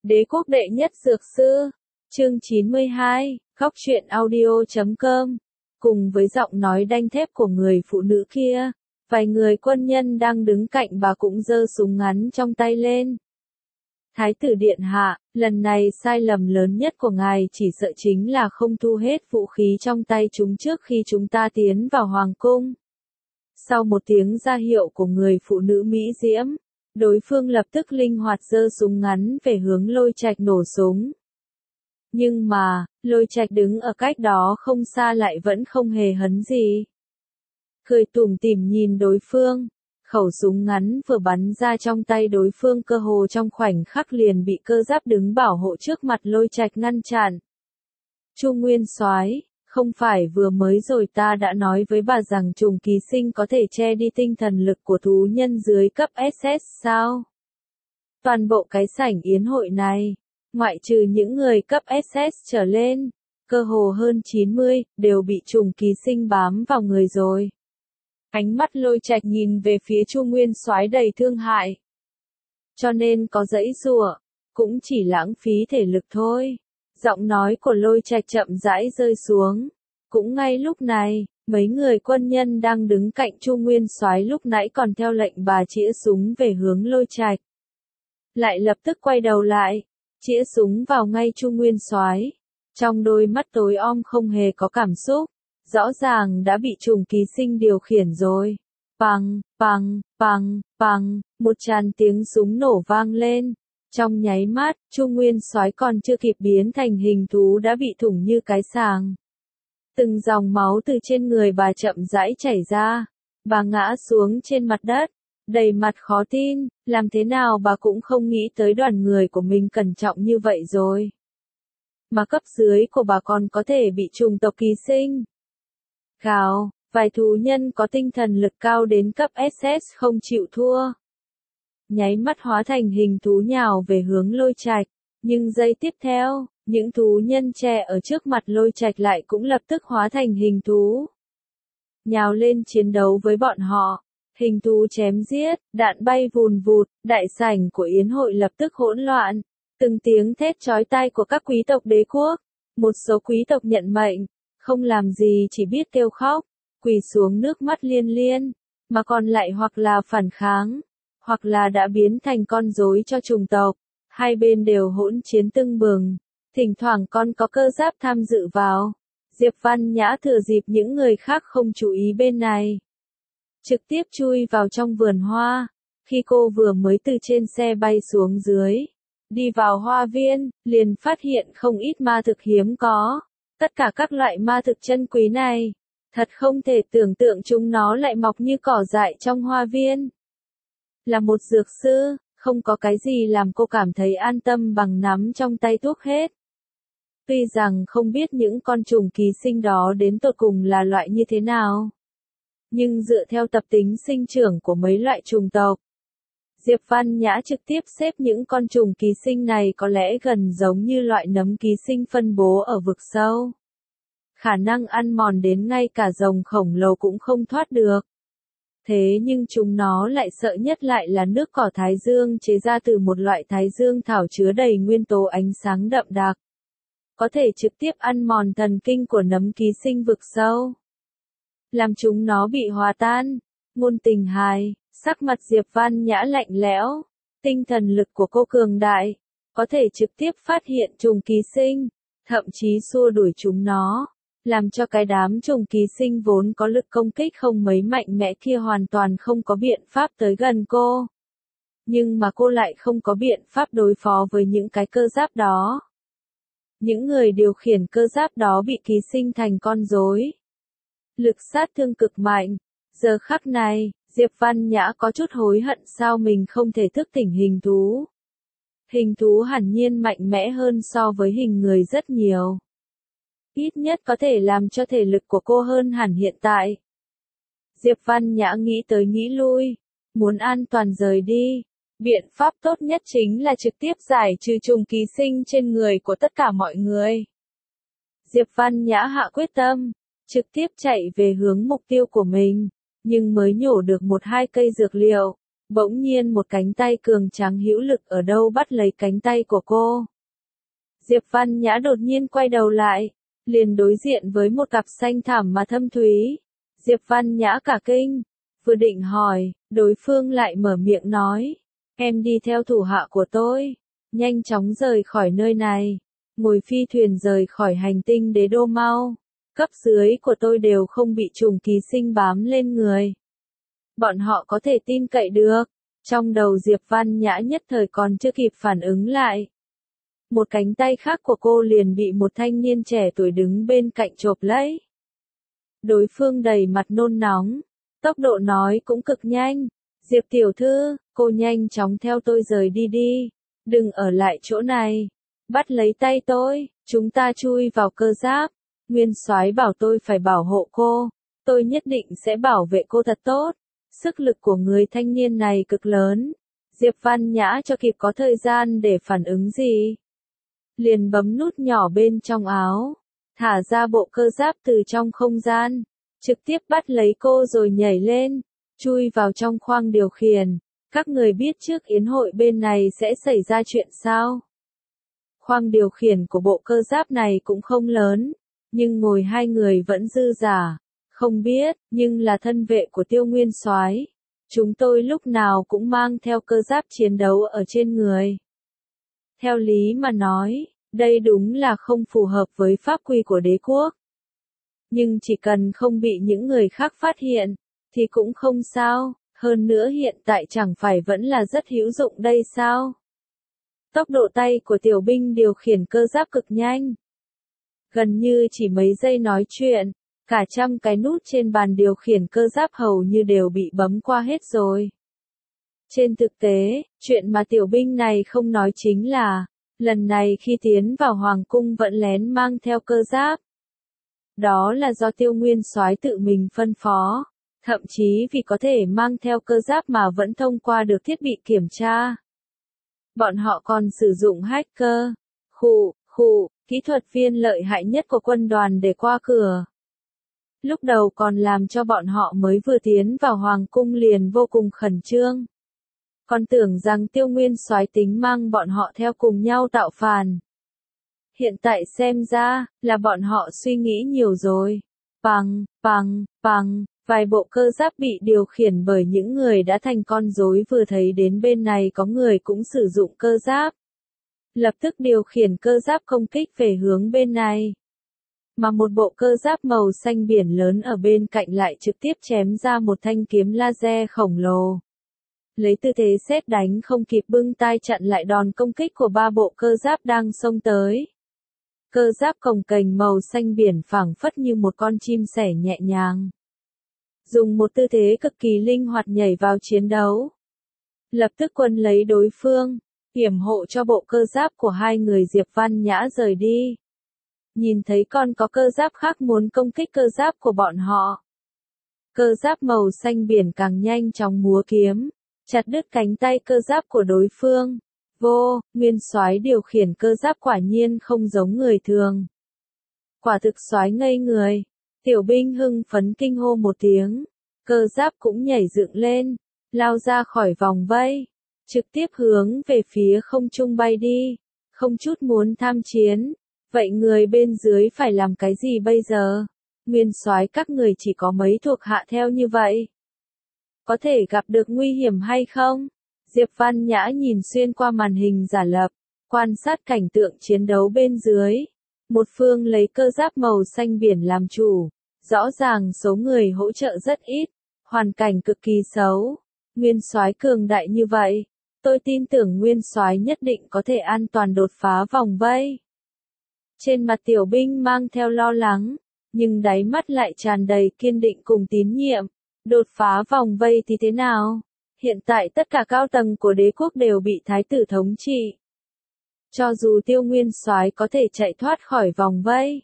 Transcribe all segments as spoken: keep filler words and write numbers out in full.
Đế quốc đệ nhất dược sư, chương chín mươi hai, góc truyện audio chấm com. Cùng với giọng nói đanh thép của người phụ nữ kia, vài người quân nhân đang đứng cạnh bà cũng giơ súng ngắn trong tay lên. Thái tử điện hạ, lần này sai lầm lớn nhất của ngài chỉ sợ chính là không thu hết vũ khí trong tay chúng trước khi chúng ta tiến vào hoàng cung. Sau một tiếng ra hiệu của người phụ nữ Mỹ diễm, đối phương lập tức linh hoạt giơ súng ngắn về hướng Lôi Trạch nổ súng. Nhưng mà, Lôi Trạch đứng ở cách đó không xa lại vẫn không hề hấn gì. Cười tủm tỉm nhìn đối phương, khẩu súng ngắn vừa bắn ra trong tay đối phương cơ hồ trong khoảnh khắc liền bị cơ giáp đứng bảo hộ trước mặt Lôi Trạch ngăn chặn. Chu Nguyên Soái, không phải vừa mới rồi ta đã nói với bà rằng trùng ký sinh có thể che đi tinh thần lực của thú nhân dưới cấp ét ét sao? Toàn bộ cái sảnh yến hội này, ngoại trừ những người cấp ét ét trở lên, cơ hồ hơn chín mươi, đều bị trùng ký sinh bám vào người rồi. Ánh mắt Lôi Trạch nhìn về phía Chu Nguyên Soái đầy thương hại. Cho nên có giãy giụa, cũng chỉ lãng phí thể lực thôi. Giọng nói của Lôi Trạch chậm rãi rơi xuống. Cũng ngay lúc này, mấy người quân nhân đang đứng cạnh Chu Nguyên Soái lúc nãy còn theo lệnh bà chĩa súng về hướng Lôi Trạch, lại lập tức quay đầu lại, chĩa súng vào ngay Chu Nguyên Soái. Trong đôi mắt tối om không hề có cảm xúc, rõ ràng đã bị trùng ký sinh điều khiển rồi. Pằng, pằng, pằng, pằng, một tràng tiếng súng nổ vang lên. Trong nháy mắt, Chu Nguyên Soái còn chưa kịp biến thành hình thú đã bị thủng như cái sàng. Từng dòng máu từ trên người bà chậm rãi chảy ra. Bà ngã xuống trên mặt đất, đầy mặt khó tin, làm thế nào bà cũng không nghĩ tới đoàn người của mình cẩn trọng như vậy rồi. Mà cấp dưới của bà còn có thể bị trùng tộc ký sinh. Gào, vài thú nhân có tinh thần lực cao đến cấp ét ét không chịu thua. Nháy mắt hóa thành hình thú nhào về hướng Lôi Trạch, nhưng giây tiếp theo, những thú nhân che ở trước mặt Lôi Trạch lại cũng lập tức hóa thành hình thú. Nhào lên chiến đấu với bọn họ, hình thú chém giết, đạn bay vùn vụt, đại sảnh của yến hội lập tức hỗn loạn. Từng tiếng thét chói tai của các quý tộc đế quốc, một số quý tộc nhận mệnh, không làm gì chỉ biết kêu khóc, quỳ xuống nước mắt liên liên, mà còn lại hoặc là phản kháng, hoặc là đã biến thành con rối cho chủng tộc. Hai bên đều hỗn chiến tưng bừng, thỉnh thoảng còn có cơ giáp tham dự vào. Diệp Văn Nhã thừa dịp những người khác không chú ý bên này, trực tiếp chui vào trong vườn hoa. Khi cô vừa mới từ trên xe bay xuống dưới, đi vào hoa viên, liền phát hiện không ít ma thực hiếm có. Tất cả các loại ma thực chân quý này, thật không thể tưởng tượng chúng nó lại mọc như cỏ dại trong hoa viên. Là một dược sư, không có cái gì làm cô cảm thấy an tâm bằng nắm trong tay thuốc hết. Tuy rằng không biết những con trùng ký sinh đó đến tột cùng là loại như thế nào, nhưng dựa theo tập tính sinh trưởng của mấy loại trùng tộc, Diệp Văn Nhã trực tiếp xếp những con trùng ký sinh này có lẽ gần giống như loại nấm ký sinh phân bố ở vực sâu. Khả năng ăn mòn đến ngay cả rồng khổng lồ cũng không thoát được. Thế nhưng chúng nó lại sợ nhất lại là nước cỏ thái dương chế ra từ một loại thái dương thảo chứa đầy nguyên tố ánh sáng đậm đặc, có thể trực tiếp ăn mòn thần kinh của nấm ký sinh vực sâu, làm chúng nó bị hòa tan. Ngôn Tình Hài, sắc mặt Diệp Văn Nhã lạnh lẽo, tinh thần lực của cô cường đại, có thể trực tiếp phát hiện trùng ký sinh, thậm chí xua đuổi chúng nó, làm cho cái đám trùng ký sinh vốn có lực công kích không mấy mạnh mẽ kia hoàn toàn không có biện pháp tới gần cô. Nhưng mà cô lại không có biện pháp đối phó với những cái cơ giáp đó. Những người điều khiển cơ giáp đó bị ký sinh thành con rối. Lực sát thương cực mạnh. Giờ khắc này, Diệp Văn Nhã có chút hối hận sao mình không thể thức tỉnh hình thú. Hình thú hẳn nhiên mạnh mẽ hơn so với hình người rất nhiều. Ít nhất có thể làm cho thể lực của cô hơn hẳn hiện tại. Diệp Văn Nhã nghĩ tới nghĩ lui, muốn an toàn rời đi. Biện pháp tốt nhất chính là trực tiếp giải trừ trùng ký sinh trên người của tất cả mọi người. Diệp Văn Nhã hạ quyết tâm, trực tiếp chạy về hướng mục tiêu của mình. Nhưng mới nhổ được một hai cây dược liệu, Bỗng nhiên một cánh tay cường tráng hữu lực ở đâu bắt lấy cánh tay của cô. Diệp Văn Nhã đột nhiên quay đầu lại, liền đối diện với một cặp xanh thẳm mà thâm thúy. Diệp Văn Nhã cả kinh, vừa định hỏi, đối phương lại mở miệng nói, em đi theo thủ hạ của tôi, nhanh chóng rời khỏi nơi này, ngồi phi thuyền rời khỏi hành tinh đế đô mau, cấp dưới của tôi đều không bị trùng ký sinh bám lên người. Bọn họ có thể tin cậy được. Trong đầu Diệp Văn Nhã nhất thời còn chưa kịp phản ứng lại. Một cánh tay khác của cô liền bị một thanh niên trẻ tuổi đứng bên cạnh chộp lấy. Đối phương đầy mặt nôn nóng, tốc độ nói cũng cực nhanh. Diệp tiểu thư, cô nhanh chóng theo tôi rời đi đi, đừng ở lại chỗ này. Bắt lấy tay tôi, chúng ta chui vào cơ giáp. Nguyên soái bảo tôi phải bảo hộ cô, tôi nhất định sẽ bảo vệ cô thật tốt. Sức lực của người thanh niên này cực lớn. Diệp Văn Nhã cho kịp có thời gian để phản ứng gì. Liền bấm nút nhỏ bên trong áo, thả ra bộ cơ giáp từ trong không gian, trực tiếp bắt lấy cô rồi nhảy lên, chui vào trong khoang điều khiển. Các người biết trước yến hội bên này sẽ xảy ra chuyện sao? Khoang điều khiển của bộ cơ giáp này cũng không lớn, nhưng ngồi hai người vẫn dư giả. Không biết, nhưng là thân vệ của Tiêu Nguyên Soái. Chúng tôi lúc nào cũng mang theo cơ giáp chiến đấu ở trên người. Theo lý mà nói, đây đúng là không phù hợp với pháp quy của đế quốc. Nhưng chỉ cần không bị những người khác phát hiện, thì cũng không sao, hơn nữa hiện tại chẳng phải vẫn là rất hữu dụng đây sao? Tốc độ tay của tiểu binh điều khiển cơ giáp cực nhanh. Gần như chỉ mấy giây nói chuyện. Cả trăm cái nút trên bàn điều khiển cơ giáp hầu như đều bị bấm qua hết rồi. Trên thực tế, chuyện mà tiểu binh này không nói chính là, lần này khi tiến vào hoàng cung vẫn lén mang theo cơ giáp. Đó là do Tiêu Nguyên Soái tự mình phân phó, thậm chí vì có thể mang theo cơ giáp mà vẫn thông qua được thiết bị kiểm tra. Bọn họ còn sử dụng hacker, khụ, khụ, kỹ thuật viên lợi hại nhất của quân đoàn để qua cửa. Lúc đầu còn làm cho bọn họ mới vừa tiến vào hoàng cung liền vô cùng khẩn trương. Còn tưởng rằng Tiêu Nguyên Soái tính mang bọn họ theo cùng nhau tạo phản. Hiện tại xem ra, là bọn họ suy nghĩ nhiều rồi. Bằng, bằng, bằng, vài bộ cơ giáp bị điều khiển bởi những người đã thành con rối vừa thấy đến bên này có người cũng sử dụng cơ giáp. Lập tức điều khiển cơ giáp công kích về hướng bên này. Mà một bộ cơ giáp màu xanh biển lớn ở bên cạnh lại trực tiếp chém ra một thanh kiếm laser khổng lồ. Lấy tư thế sét đánh không kịp bưng tay chặn lại đòn công kích của ba bộ cơ giáp đang xông tới. Cơ giáp cồng kềnh màu xanh biển phảng phất như một con chim sẻ nhẹ nhàng. Dùng một tư thế cực kỳ linh hoạt nhảy vào chiến đấu. Lập tức quân lấy đối phương, yểm hộ cho bộ cơ giáp của hai người Diệp Văn Nhã rời đi. Nhìn thấy con có cơ giáp khác muốn công kích cơ giáp của bọn họ. Cơ giáp màu xanh biển càng nhanh chóng múa kiếm, chặt đứt cánh tay cơ giáp của đối phương. Vô, Nguyên Soái điều khiển cơ giáp quả nhiên không giống người thường. Quả thực soái ngây người. Tiểu binh hưng phấn kinh hô một tiếng. Cơ giáp cũng nhảy dựng lên, lao ra khỏi vòng vây, trực tiếp hướng về phía không trung bay đi, không chút muốn tham chiến. Vậy người bên dưới phải làm cái gì bây giờ? Nguyên soái các người chỉ có mấy thuộc hạ theo như vậy. Có thể gặp được nguy hiểm hay không? Diệp Văn Nhã nhìn xuyên qua màn hình giả lập, quan sát cảnh tượng chiến đấu bên dưới. Một phương lấy cơ giáp màu xanh biển làm chủ, rõ ràng số người hỗ trợ rất ít, hoàn cảnh cực kỳ xấu. Nguyên soái cường đại như vậy, tôi tin tưởng Nguyên soái nhất định có thể an toàn đột phá vòng vây. Trên mặt tiểu binh mang theo lo lắng, nhưng đáy mắt lại tràn đầy kiên định cùng tín nhiệm. Đột phá vòng vây thì thế nào? Hiện tại tất cả cao tầng của đế quốc đều bị thái tử thống trị. Cho dù Tiêu Nguyên Soái có thể chạy thoát khỏi vòng vây,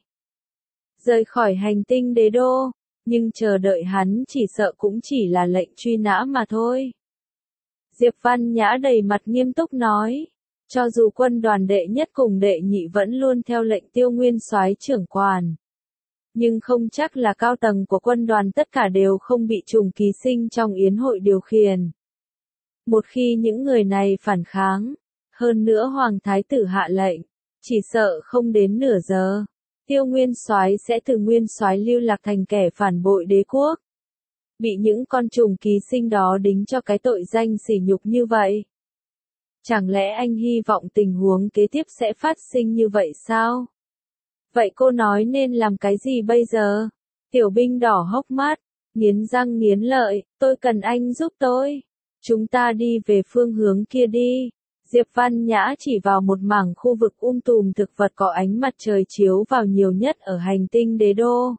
rời khỏi hành tinh đế đô, nhưng chờ đợi hắn chỉ sợ cũng chỉ là lệnh truy nã mà thôi. Diệp Văn Nhã đầy mặt nghiêm túc nói, cho dù quân đoàn đệ nhất cùng đệ nhị vẫn luôn theo lệnh Tiêu Nguyên Soái trưởng quản, nhưng không chắc là cao tầng của quân đoàn tất cả đều không bị trùng ký sinh trong yến hội điều khiển. Một khi những người này phản kháng, hơn nữa Hoàng Thái tử hạ lệnh, chỉ sợ không đến nửa giờ, Tiêu Nguyên Soái sẽ từ Nguyên Soái lưu lạc thành kẻ phản bội đế quốc. Bị những con trùng ký sinh đó đính cho cái tội danh sỉ nhục như vậy. Chẳng lẽ anh hy vọng tình huống kế tiếp sẽ phát sinh như vậy sao? Vậy cô nói nên làm cái gì bây giờ? Tiểu binh đỏ hốc mắt, nghiến răng nghiến lợi, tôi cần anh giúp tôi. Chúng ta đi về phương hướng kia đi. Diệp Văn Nhã chỉ vào một mảng khu vực um tùm thực vật có ánh mặt trời chiếu vào nhiều nhất ở hành tinh đế đô.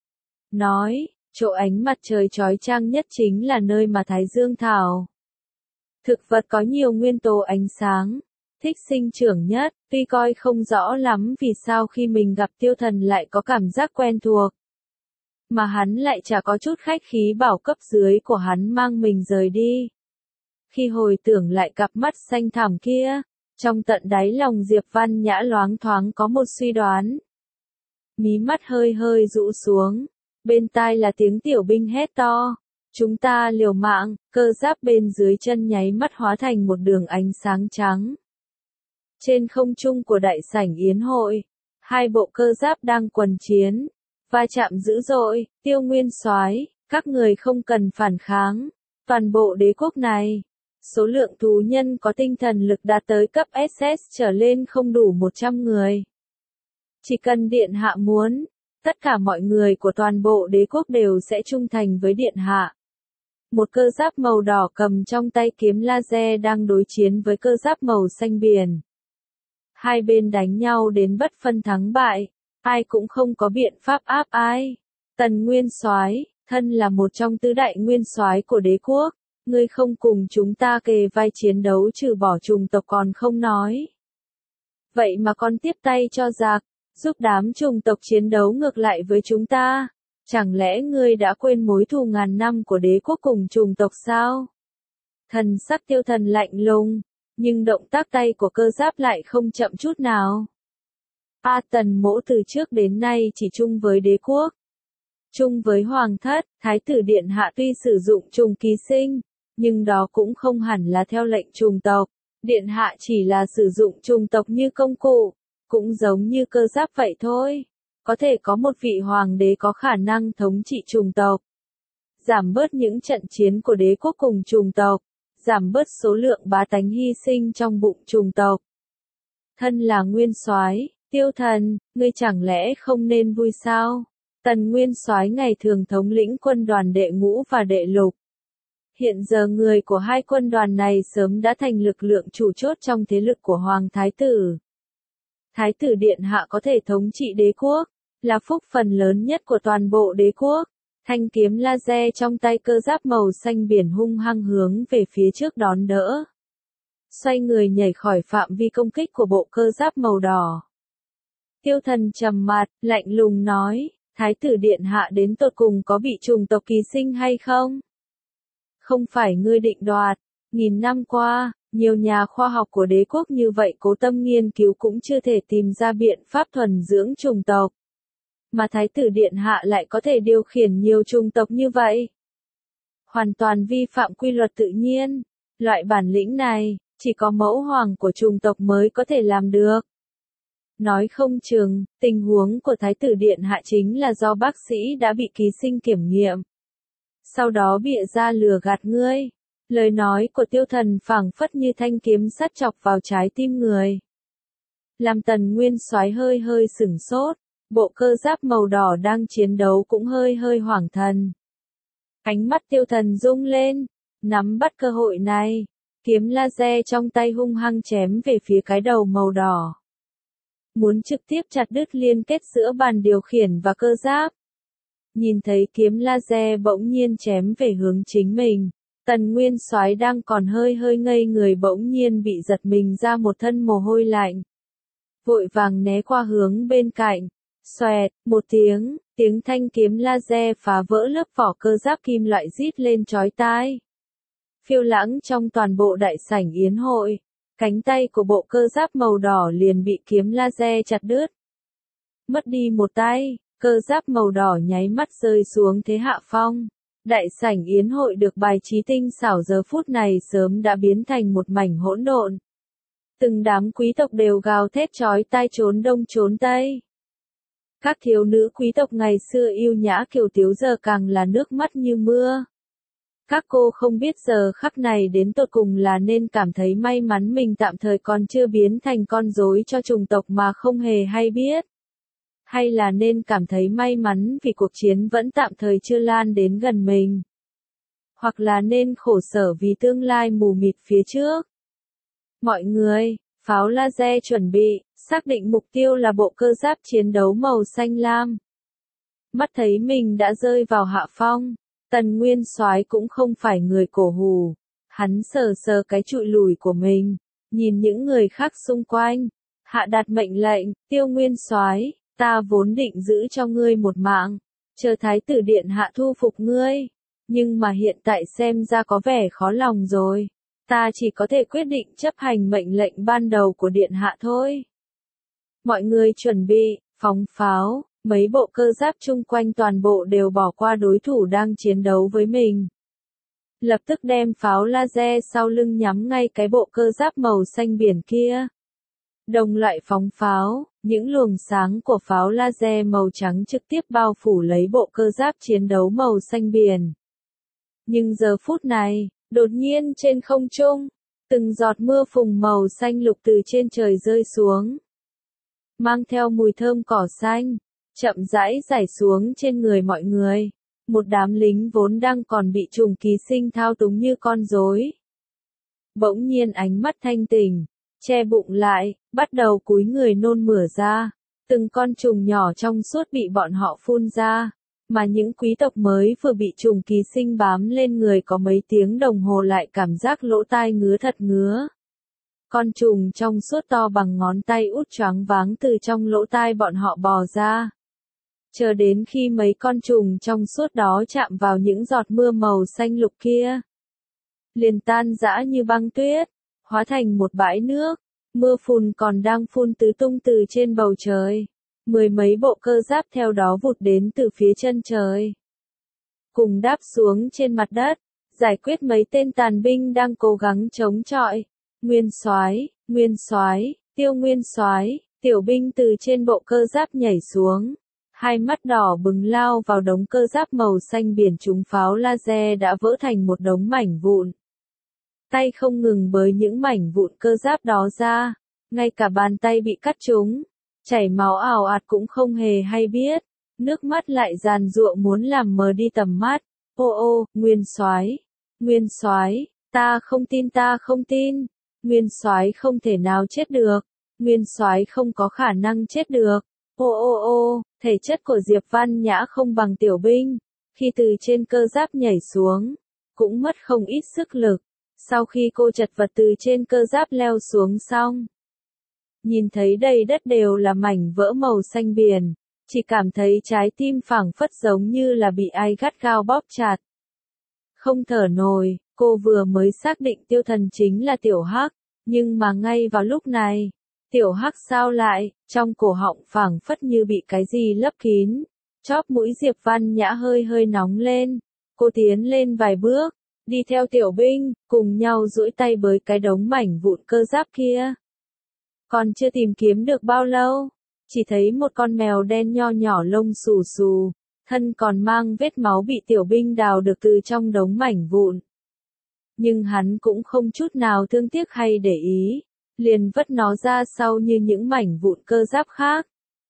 Nói, chỗ ánh mặt trời chói chang nhất chính là nơi mà Thái Dương Thảo. Thực vật có nhiều nguyên tố ánh sáng, thích sinh trưởng nhất, tuy coi không rõ lắm vì sao khi mình gặp Tiêu Thần lại có cảm giác quen thuộc. Mà hắn lại chả có chút khách khí bảo cấp dưới của hắn mang mình rời đi. Khi hồi tưởng lại cặp mắt xanh thẳm kia, trong tận đáy lòng Diệp Văn Nhã loáng thoáng có một suy đoán. Mí mắt hơi hơi rũ xuống, bên tai là tiếng tiểu binh hét to. Chúng ta liều mạng, cơ giáp bên dưới chân nháy mắt hóa thành một đường ánh sáng trắng. Trên không trung của đại sảnh yến hội, hai bộ cơ giáp đang quần chiến, va chạm dữ dội. Tiêu Nguyên Soái, các người không cần phản kháng, toàn bộ đế quốc này, số lượng tù nhân có tinh thần lực đạt tới cấp ét ét trở lên không đủ một trăm người. Chỉ cần điện hạ muốn, tất cả mọi người của toàn bộ đế quốc đều sẽ trung thành với điện hạ. Một cơ giáp màu đỏ cầm trong tay kiếm laser đang đối chiến với cơ giáp màu xanh biển. Hai bên đánh nhau đến bất phân thắng bại, ai cũng không có biện pháp áp ai. Tần Nguyên Soái, thân là một trong tứ đại nguyên soái của đế quốc, ngươi không cùng chúng ta kề vai chiến đấu trừ bỏ chủng tộc còn không nói. Vậy mà còn tiếp tay cho giặc, giúp đám chủng tộc chiến đấu ngược lại với chúng ta. Chẳng lẽ ngươi đã quên mối thù ngàn năm của đế quốc cùng chủng tộc sao? Thần sắc Tiêu Thần lạnh lùng, nhưng động tác tay của cơ giáp lại không chậm chút nào. A Tần Mỗ từ trước đến nay chỉ chung với đế quốc. Chung với hoàng thất, thái tử điện hạ tuy sử dụng trùng ký sinh, nhưng đó cũng không hẳn là theo lệnh chủng tộc. Điện hạ chỉ là sử dụng chủng tộc như công cụ, cũng giống như cơ giáp vậy thôi. Có thể có một vị hoàng đế có khả năng thống trị chủng tộc, giảm bớt những trận chiến của đế quốc cùng chủng tộc, giảm bớt số lượng bá tánh hy sinh trong bụng chủng tộc. Thân là nguyên soái, Tiêu Thần, ngươi chẳng lẽ không nên vui sao? Tần Nguyên Soái ngày thường thống lĩnh quân đoàn đệ ngũ và đệ lục. Hiện giờ người của hai quân đoàn này sớm đã thành lực lượng chủ chốt trong thế lực của Hoàng Thái tử. Thái tử điện hạ có thể thống trị đế quốc, là phúc phần lớn nhất của toàn bộ đế quốc. Thanh kiếm laser trong tay cơ giáp màu xanh biển hung hăng hướng về phía trước đón đỡ. Xoay người nhảy khỏi phạm vi công kích của bộ cơ giáp màu đỏ. Tiêu Thần trầm mặt, lạnh lùng nói, Thái tử điện hạ đến tột cùng có bị chủng tộc ký sinh hay không? Không phải ngươi định đoạt, nghìn năm qua, nhiều nhà khoa học của đế quốc như vậy cố tâm nghiên cứu cũng chưa thể tìm ra biện pháp thuần dưỡng chủng tộc. Mà Thái tử điện hạ lại có thể điều khiển nhiều chủng tộc như vậy. Hoàn toàn vi phạm quy luật tự nhiên, loại bản lĩnh này, chỉ có mẫu hoàng của chủng tộc mới có thể làm được. Nói không chừng, tình huống của Thái tử điện hạ chính là do bác sĩ đã bị ký sinh kiểm nghiệm. Sau đó bịa ra lừa gạt ngươi. Lời nói của Tiêu Thần phảng phất như thanh kiếm sắt chọc vào trái tim người. Làm Tần Nguyên Soái hơi hơi sửng sốt, bộ cơ giáp màu đỏ đang chiến đấu cũng hơi hơi hoảng thần. Ánh mắt Tiêu Thần rung lên, nắm bắt cơ hội này, kiếm laser trong tay hung hăng chém về phía cái đầu màu đỏ. Muốn trực tiếp chặt đứt liên kết giữa bàn điều khiển và cơ giáp. Nhìn thấy kiếm laser bỗng nhiên chém về hướng chính mình, Tần Nguyên Soái đang còn hơi hơi ngây người bỗng nhiên bị giật mình ra một thân mồ hôi lạnh. Vội vàng né qua hướng bên cạnh, xoẹt, một tiếng, tiếng thanh kiếm laser phá vỡ lớp vỏ cơ giáp kim loại rít lên chói tai. Phiêu lãng trong toàn bộ đại sảnh yến hội, cánh tay của bộ cơ giáp màu đỏ liền bị kiếm laser chặt đứt. Mất đi một tay, cơ giáp màu đỏ nháy mắt rơi xuống thế hạ phong. Đại sảnh yến hội được bài trí tinh xảo giờ phút này sớm đã biến thành một mảnh hỗn độn. Từng đám quý tộc đều gào thét chói tai trốn đông trốn tây. Các thiếu nữ quý tộc ngày xưa yêu nhã kiều tiếu giờ càng là nước mắt như mưa. Các cô không biết giờ khắc này đến tột cùng là nên cảm thấy may mắn mình tạm thời còn chưa biến thành con rối cho chủng tộc mà không hề hay biết. Hay là nên cảm thấy may mắn vì cuộc chiến vẫn tạm thời chưa lan đến gần mình. Hoặc là nên khổ sở vì tương lai mù mịt phía trước. Mọi người, pháo laser chuẩn bị, xác định mục tiêu là bộ cơ giáp chiến đấu màu xanh lam. Mắt thấy mình đã rơi vào hạ phong, Tần Nguyên Soái cũng không phải người cổ hủ. Hắn sờ sờ cái trụi lùi của mình, nhìn những người khác xung quanh, hạ đạt mệnh lệnh, Tiêu Nguyên Soái, ta vốn định giữ cho ngươi một mạng, chờ thái tử điện hạ thu phục ngươi, nhưng mà hiện tại xem ra có vẻ khó lòng rồi, ta chỉ có thể quyết định chấp hành mệnh lệnh ban đầu của điện hạ thôi. Mọi người chuẩn bị, phóng pháo, mấy bộ cơ giáp chung quanh toàn bộ đều bỏ qua đối thủ đang chiến đấu với mình. Lập tức đem pháo laser sau lưng nhắm ngay cái bộ cơ giáp màu xanh biển kia. Đồng loại phóng pháo, những luồng sáng của pháo laser màu trắng trực tiếp bao phủ lấy bộ cơ giáp chiến đấu màu xanh biển. Nhưng giờ phút này, đột nhiên trên không trung, từng giọt mưa phùn màu xanh lục từ trên trời rơi xuống. Mang theo mùi thơm cỏ xanh, chậm rãi rải xuống trên người mọi người. Một đám lính vốn đang còn bị trùng ký sinh thao túng như con rối. Bỗng nhiên ánh mắt thanh tỉnh, che bụng lại, bắt đầu cúi người nôn mửa ra. Từng con trùng nhỏ trong suốt bị bọn họ phun ra, mà những quý tộc mới vừa bị trùng ký sinh bám lên người có mấy tiếng đồng hồ lại cảm giác lỗ tai ngứa thật ngứa. Con trùng trong suốt to bằng ngón tay út choáng váng từ trong lỗ tai bọn họ bò ra. Chờ đến khi mấy con trùng trong suốt đó chạm vào những giọt mưa màu xanh lục kia, liền tan rã như băng tuyết, hóa thành một bãi nước, mưa phùn còn đang phun tứ tung từ trên bầu trời. Mười mấy bộ cơ giáp theo đó vụt đến từ phía chân trời, cùng đáp xuống trên mặt đất, giải quyết mấy tên tàn binh đang cố gắng chống chọi. Nguyên Soái, Nguyên Soái, Tiêu Nguyên Soái, tiểu binh từ trên bộ cơ giáp nhảy xuống. Hai mắt đỏ bừng lao vào đống cơ giáp màu xanh biển trúng pháo laser đã vỡ thành một đống mảnh vụn. Tay không ngừng bới những mảnh vụn cơ giáp đó ra, ngay cả bàn tay bị cắt trúng, chảy máu ào ạt cũng không hề hay biết, nước mắt lại giàn giụa muốn làm mờ đi tầm mắt. Ô ô, Nguyên Soái, Nguyên Soái, ta không tin ta không tin, Nguyên Soái không thể nào chết được, Nguyên Soái không có khả năng chết được. Ô ô ô, thể chất của Diệp Văn Nhã không bằng tiểu binh, khi từ trên cơ giáp nhảy xuống, cũng mất không ít sức lực. Sau khi cô chật vật từ trên cơ giáp leo xuống xong, nhìn thấy đầy đất đều là mảnh vỡ màu xanh biển, chỉ cảm thấy trái tim phảng phất giống như là bị ai gắt gao bóp chặt. Không thở nổi, cô vừa mới xác định tiêu thần chính là tiểu hắc, nhưng mà ngay vào lúc này, tiểu hắc sao lại, trong cổ họng phảng phất như bị cái gì lấp kín. Chóp mũi Diệp Văn Nhã hơi hơi nóng lên, cô tiến lên vài bước, đi theo tiểu binh, cùng nhau duỗi tay bới cái đống mảnh vụn cơ giáp kia. Còn chưa tìm kiếm được bao lâu, chỉ thấy một con mèo đen nho nhỏ lông xù xù, thân còn mang vết máu bị tiểu binh đào được từ trong đống mảnh vụn. Nhưng hắn cũng không chút nào thương tiếc hay để ý, liền vứt nó ra sau như những mảnh vụn cơ giáp khác.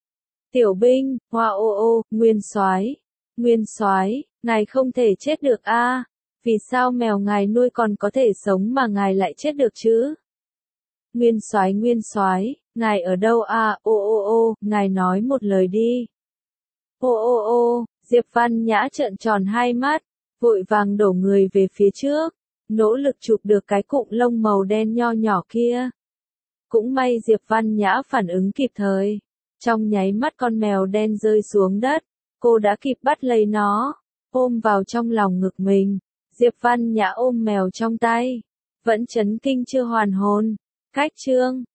Tiểu binh, hoa ô ô, Nguyên Soái, Nguyên Soái, ngài không thể chết được a, à? Vì sao mèo ngài nuôi còn có thể sống mà ngài lại chết được chứ? Nguyên Soái Nguyên Soái, ngài ở đâu à? Ô ô ô, ngài nói một lời đi. Ô ô ô, Diệp Văn Nhã trợn tròn hai mắt, vội vàng đổ người về phía trước, nỗ lực chụp được cái cụm lông màu đen nho nhỏ kia. Cũng may Diệp Văn Nhã phản ứng kịp thời, trong nháy mắt con mèo đen rơi xuống đất, cô đã kịp bắt lấy nó, ôm vào trong lòng ngực mình. Diệp Văn Nhã ôm mèo trong tay, vẫn chấn kinh chưa hoàn hồn. Cách chương